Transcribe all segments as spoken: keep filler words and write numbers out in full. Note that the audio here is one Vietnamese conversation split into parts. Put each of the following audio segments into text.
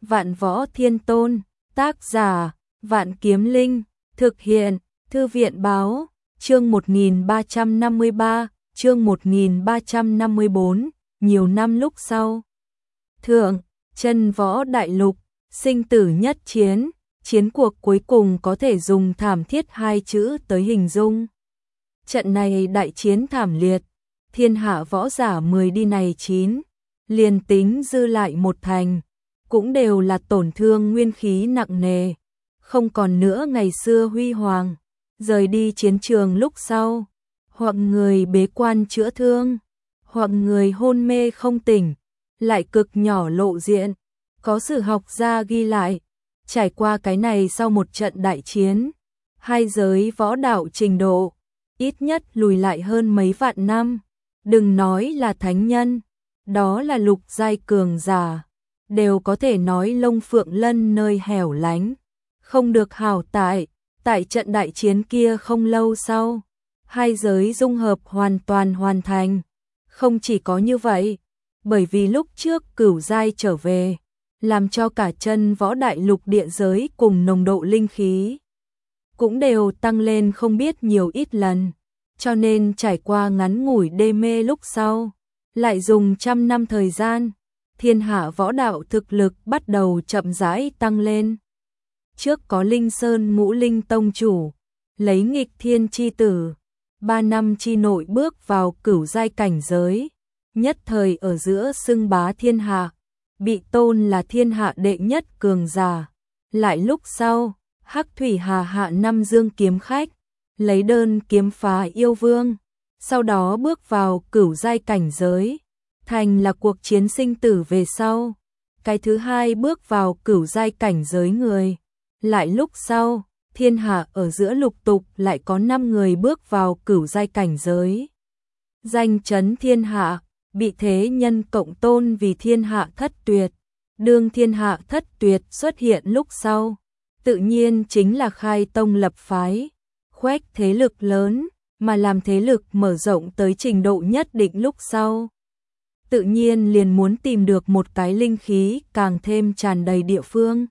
Vạn Võ Thiên Tôn, tác giả, Vạn Kiếm Linh, thực hiện, Thư viện báo, chương một nghìn ba trăm năm mươi ba, chương một nghìn ba trăm năm mươi bốn, nhiều năm lúc sau. Thượng, chân võ đại lục, sinh tử nhất chiến, chiến cuộc cuối cùng có thể dùng thảm thiết hai chữ tới hình dung. Trận này đại chiến thảm liệt, thiên hạ võ giả mười đi này chín, liền tính dư lại một thành, cũng đều là tổn thương nguyên khí nặng nề, không còn nữa ngày xưa huy hoàng. Rời đi chiến trường lúc sau, hoặc người bế quan chữa thương, hoặc người hôn mê không tỉnh, lại cực nhỏ lộ diện. Có sử học gia ghi lại, trải qua cái này sau một trận đại chiến, hai giới võ đạo trình độ, ít nhất lùi lại hơn mấy vạn năm. Đừng nói là thánh nhân, đó là lục giai cường giả, đều có thể nói Long Phượng Lân nơi hẻo lánh, không được hảo tại. Tại trận đại chiến kia không lâu sau, hai giới dung hợp hoàn toàn hoàn thành. Không chỉ có như vậy, bởi vì lúc trước cửu giai trở về, làm cho cả chân võ đại lục địa giới cùng nồng độ linh khí cũng đều tăng lên không biết nhiều ít lần, cho nên trải qua ngắn ngủi đê mê lúc sau, lại dùng trăm năm thời gian, thiên hạ võ đạo thực lực bắt đầu chậm rãi tăng lên. Trước có Linh Sơn Ngũ Linh Tông chủ, lấy nghịch thiên chi tử, ba năm chi nội bước vào cửu giai cảnh giới, nhất thời ở giữa xưng bá thiên hạ, bị tôn là thiên hạ đệ nhất cường giả. Lại lúc sau, Hắc Thủy Hà hạ năm dương kiếm khách, lấy đơn kiếm phá yêu vương, sau đó bước vào cửu giai cảnh giới, thành là cuộc chiến sinh tử về sau, cái thứ hai bước vào cửu giai cảnh giới người. Lại lúc sau, thiên hạ ở giữa lục tục lại có năm người bước vào cửu giai cảnh giới. Danh chấn thiên hạ, bị thế nhân cộng tôn vì thiên hạ thất tuyệt. Đương thiên hạ thất tuyệt xuất hiện lúc sau, tự nhiên chính là khai tông lập phái, khoét thế lực lớn, mà làm thế lực mở rộng tới trình độ nhất định lúc sau. Tự nhiên liền muốn tìm được một cái linh khí càng thêm tràn đầy địa phương.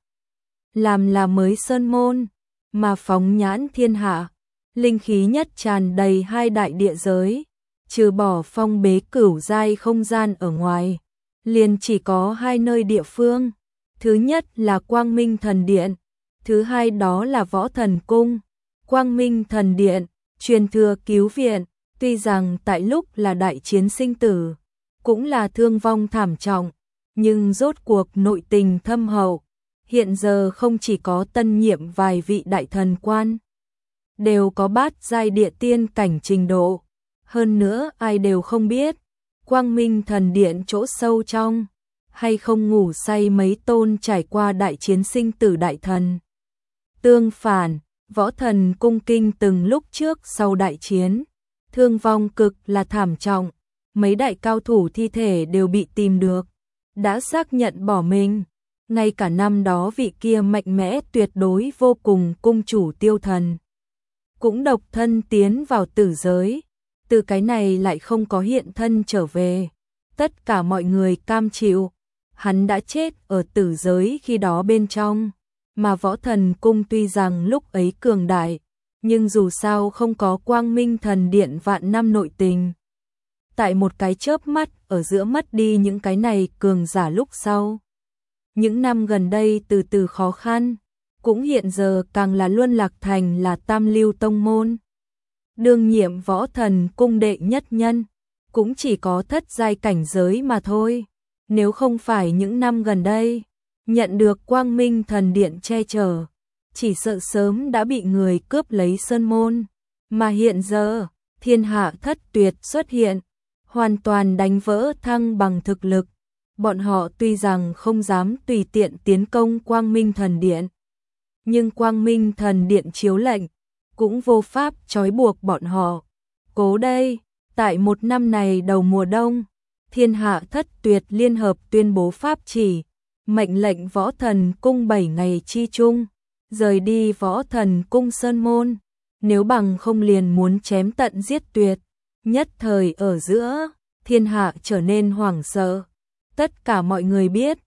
Làm là mới sơn môn, mà phóng nhãn thiên hạ, linh khí nhất tràn đầy hai đại địa giới, trừ bỏ phong bế cửu giai không gian ở ngoài, liền chỉ có hai nơi địa phương. Thứ nhất là Quang Minh Thần Điện, thứ hai đó là Võ Thần Cung. Quang Minh Thần Điện, truyền thừa cứu viện, tuy rằng tại lúc là đại chiến sinh tử, cũng là thương vong thảm trọng, nhưng rốt cuộc nội tình thâm hậu. Hiện giờ không chỉ có tân nhiệm vài vị đại thần quan, đều có bát giai địa tiên cảnh trình độ. Hơn nữa ai đều không biết, Quang Minh Thần Điện chỗ sâu trong, hay không ngủ say mấy tôn trải qua đại chiến sinh tử đại thần. Tương phản, Võ Thần Cung kinh từng lúc trước sau đại chiến, thương vong cực là thảm trọng, mấy đại cao thủ thi thể đều bị tìm được, đã xác nhận bỏ mình. Ngay cả năm đó vị kia mạnh mẽ tuyệt đối vô cùng cung chủ Tiêu Thần, cũng độc thân tiến vào tử giới, từ cái này lại không có hiện thân trở về. Tất cả mọi người cam chịu, hắn đã chết ở tử giới khi đó bên trong, mà Võ Thần Cung tuy rằng lúc ấy cường đại, nhưng dù sao không có Quang Minh Thần Điện vạn năm nội tình. Tại một cái chớp mắt ở giữa mất đi những cái này cường giả lúc sau. Những năm gần đây từ từ khó khăn, cũng hiện giờ càng là luân lạc thành là tam lưu tông môn. Đương nhiệm Võ Thần Cung đệ nhất nhân, cũng chỉ có thất giai cảnh giới mà thôi. Nếu không phải những năm gần đây, nhận được Quang Minh Thần Điện che chở, chỉ sợ sớm đã bị người cướp lấy sơn môn. Mà hiện giờ, thiên hạ thất tuyệt xuất hiện, hoàn toàn đánh vỡ thăng bằng thực lực. Bọn họ tuy rằng không dám tùy tiện tiến công Quang Minh Thần Điện, nhưng Quang Minh Thần Điện chiếu lệnh, cũng vô pháp trói buộc bọn họ. Cố đây, tại một năm này đầu mùa đông, thiên hạ thất tuyệt liên hợp tuyên bố pháp chỉ, mệnh lệnh Võ Thần Cung bảy ngày chi chung, rời đi Võ Thần Cung sơn môn, nếu bằng không liền muốn chém tận giết tuyệt. Nhất thời ở giữa, thiên hạ trở nên hoảng sợ. Tất cả mọi người biết,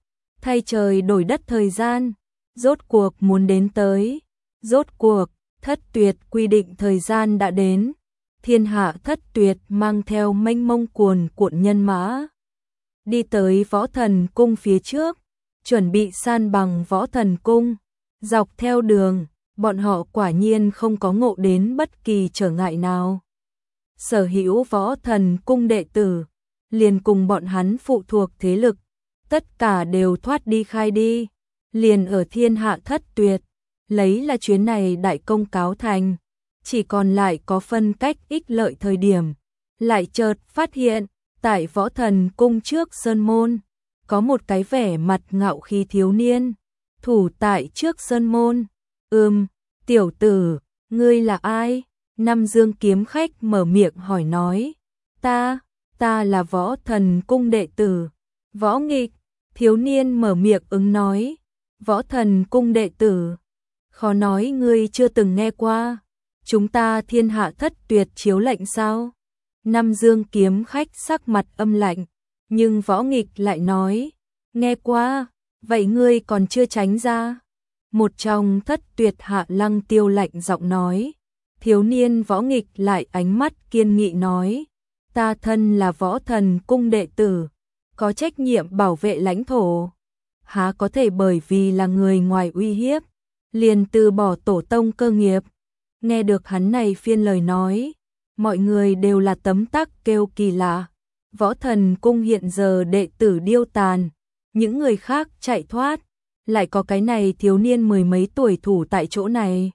thay trời đổi đất thời gian, rốt cuộc muốn đến tới, rốt cuộc, thất tuyệt quy định thời gian đã đến, thiên hạ thất tuyệt mang theo mênh mông cuồn cuộn nhân mã, đi tới Võ Thần Cung phía trước, chuẩn bị san bằng Võ Thần Cung, dọc theo đường, bọn họ quả nhiên không có ngộ đến bất kỳ trở ngại nào. Sở hữu Võ Thần Cung đệ tử, liền cùng bọn hắn phụ thuộc thế lực, tất cả đều thoát đi khai đi, liền ở thiên hạ thất tuyệt, lấy là chuyến này đại công cáo thành, chỉ còn lại có phân cách ích lợi thời điểm, lại chợt phát hiện, tại Võ Thần Cung trước sơn môn, có một cái vẻ mặt ngạo khí thiếu niên, thủ tại trước sơn môn, ừm, tiểu tử, ngươi là ai? Nam Dương kiếm khách mở miệng hỏi nói, ta, ta là Võ Thần Cung đệ tử, Võ Nghịch, thiếu niên mở miệng ứng nói, Võ Thần Cung đệ tử, khó nói ngươi chưa từng nghe qua, chúng ta thiên hạ thất tuyệt chiếu lệnh sao? Nam Dương kiếm khách sắc mặt âm lạnh, nhưng Võ Nghịch lại nói, nghe qua, vậy ngươi còn chưa tránh ra. Một trong thất tuyệt Hạ Lăng Tiêu lạnh giọng nói, thiếu niên Võ Nghịch lại ánh mắt kiên nghị nói, ta thân là Võ Thần Cung đệ tử, có trách nhiệm bảo vệ lãnh thổ, há có thể bởi vì là người ngoài uy hiếp, liền từ bỏ tổ tông cơ nghiệp. Nghe được hắn này phiên lời nói, mọi người đều là tấm tắc kêu kỳ lạ. Võ Thần Cung hiện giờ đệ tử điêu tàn, những người khác chạy thoát, lại có cái này thiếu niên mười mấy tuổi thủ tại chỗ này.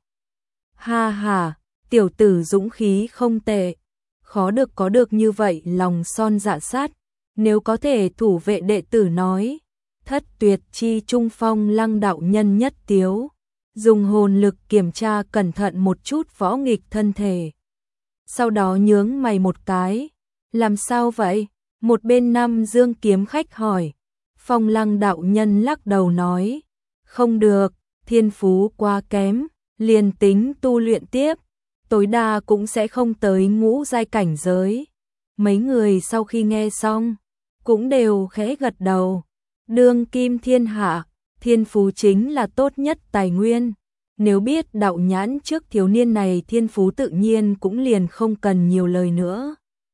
Ha ha, tiểu tử dũng khí không tệ, khó được có được như vậy lòng son dạ sát, nếu có thể thủ vệ đệ tử nói, thất tuyệt chi trung phong Lăng đạo nhân nhất tiếu, dùng hồn lực kiểm tra cẩn thận một chút Võ Nghịch thân thể. Sau đó nhướng mày một cái, làm sao vậy? Một bên Nam Dương kiếm khách hỏi. Phong Lăng đạo nhân lắc đầu nói, không được, thiên phú quá kém, liền tính tu luyện tiếp, tối đa cũng sẽ không tới ngũ giai cảnh giới. Mấy người sau khi nghe xong, cũng đều khẽ gật đầu. Đương kim thiên hạ, thiên phú chính là tốt nhất tài nguyên. Nếu biết đạo nhãn trước thiếu niên này thiên phú tự nhiên cũng liền không cần nhiều lời nữa.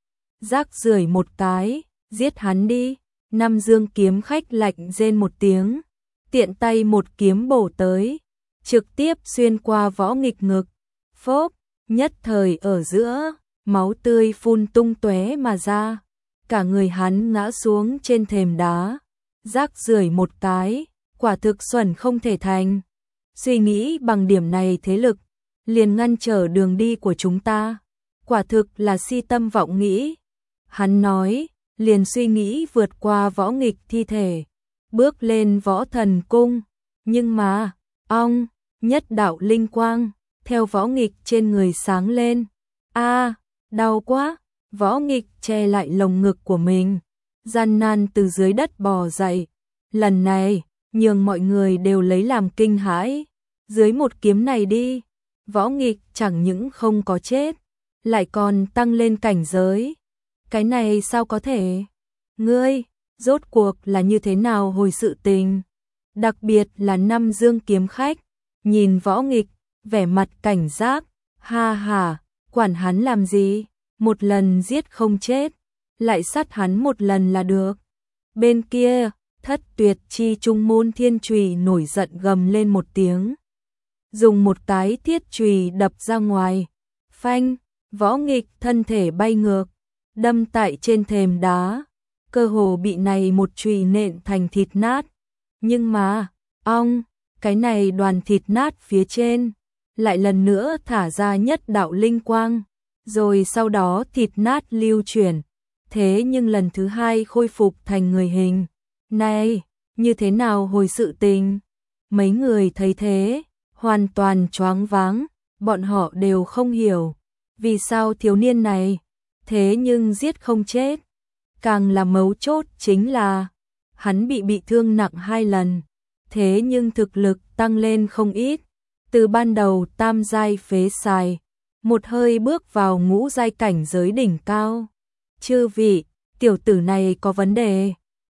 Rác rưởi một cái, giết hắn đi. Nam Dương kiếm khách lạnh rên một tiếng, tiện tay một kiếm bổ tới, trực tiếp xuyên qua Võ Nghịch ngực. Phốp, nhất thời ở giữa, máu tươi phun tung tóe mà ra, cả người hắn ngã xuống trên thềm đá. Rác rưởi một cái, quả thực xuẩn không thể thành. Suy nghĩ bằng điểm này thế lực, liền ngăn trở đường đi của chúng ta. Quả thực là si tâm vọng nghĩ. Hắn nói, liền suy nghĩ vượt qua Võ Nghịch thi thể, bước lên Võ Thần Cung. Nhưng mà, ong, nhất đạo linh quang, theo Võ Nghịch trên người sáng lên. A, đau quá, Võ Nghịch che lại lồng ngực của mình, gian nan từ dưới đất bò dậy. Lần này, nhường mọi người đều lấy làm kinh hãi. Dưới một kiếm này đi, Võ Nghịch chẳng những không có chết, lại còn tăng lên cảnh giới. Cái này sao có thể? Ngươi, rốt cuộc là như thế nào hồi sự tình? Đặc biệt là Nam Dương kiếm khách, nhìn Võ Nghịch, vẻ mặt cảnh giác, ha ha, quản hắn làm gì? Một lần giết không chết, lại sát hắn một lần là được. Bên kia, thất tuyệt chi trung môn thiên chùy nổi giận gầm lên một tiếng. Dùng một cái thiết chùy đập ra ngoài. Phanh, Võ Nghịch thân thể bay ngược, đâm tại trên thềm đá, cơ hồ bị này một chùy nện thành thịt nát. Nhưng mà, ong, cái này đoàn thịt nát phía trên, lại lần nữa thả ra nhất đạo linh quang, rồi sau đó thịt nát lưu chuyển, thế nhưng lần thứ hai khôi phục thành người hình. Này, như thế nào hồi sự tình? Mấy người thấy thế, hoàn toàn choáng váng, bọn họ đều không hiểu, vì sao thiếu niên này, thế nhưng giết không chết. Càng là mấu chốt chính là, hắn bị bị thương nặng hai lần, thế nhưng thực lực tăng lên không ít, từ ban đầu tam giai phế xài, một hơi bước vào ngũ giai cảnh giới đỉnh cao. Chư vị, tiểu tử này có vấn đề.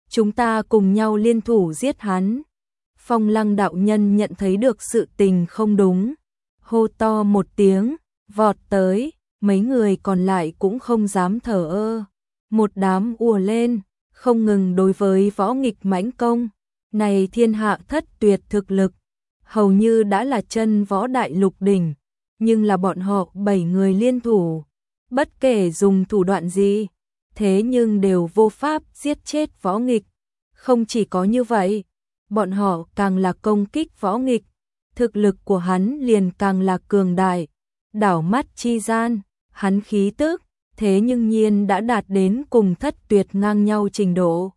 chúng ta cùng nhau liên thủ giết hắn. Phong Lăng đạo nhân nhận thấy được sự tình không đúng, hô to một tiếng, vọt tới, mấy người còn lại cũng không dám thở ơ. Một đám ùa lên, không ngừng đối với Võ Nghịch mãnh công. Này thiên hạ thất tuyệt thực lực, hầu như đã là chân võ đại lục đỉnh, nhưng là bọn họ bảy người liên thủ, bất kể dùng thủ đoạn gì, thế nhưng đều vô pháp giết chết Võ Nghịch. Không chỉ có như vậy, bọn họ càng là công kích Võ Nghịch, thực lực của hắn liền càng là cường đại. Đảo mắt chi gian, hắn khí tức, thế nhưng nhiên đã đạt đến cùng thất tuyệt ngang nhau trình độ.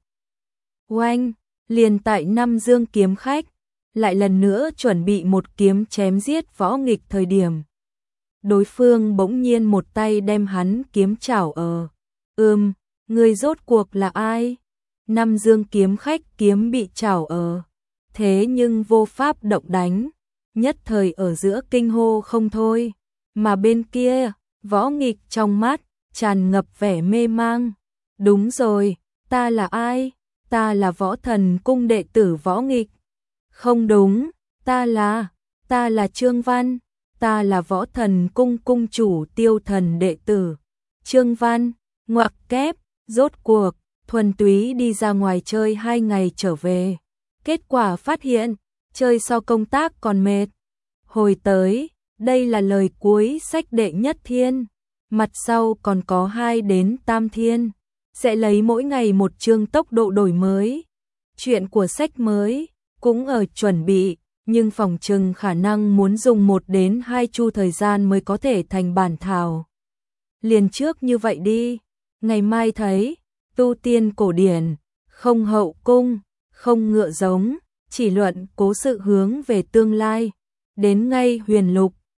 Oanh, liền tại Năm Dương kiếm khách, lại lần nữa chuẩn bị một kiếm chém giết Võ Nghịch thời điểm. Đối phương bỗng nhiên một tay đem hắn kiếm chảo ở. Ừm, người rốt cuộc là ai? Năm Dương kiếm khách kiếm bị chảo ở. Thế nhưng vô pháp động đánh, nhất thời ở giữa kinh hô không thôi. Mà bên kia, Võ Nghịch trong mắt, tràn ngập vẻ mê mang. Đúng rồi, ta là ai? Ta là Võ Thần Cung đệ tử Võ Nghịch. Không đúng, ta là, ta là Trương Văn, ta là Võ Thần Cung cung chủ Tiêu Thần đệ tử. Trương Văn, ngoặc kép, rốt cuộc, thuần túy đi ra ngoài chơi hai ngày trở về. Kết quả phát hiện, chơi sau công tác còn mệt. Hồi tới, đây là lời cuối sách đệ nhất thiên, mặt sau còn có hai đến tam thiên, sẽ lấy mỗi ngày một chương tốc độ đổi mới. Chuyện của sách mới cũng ở chuẩn bị, nhưng phòng trừng khả năng muốn dùng một đến hai chu thời gian mới có thể thành bản thảo. Liền trước như vậy đi, ngày mai thấy, tu tiên cổ điển, không hậu cung, không ngựa giống, chỉ luận cố sự hướng về tương lai. Đến ngay huyền lục,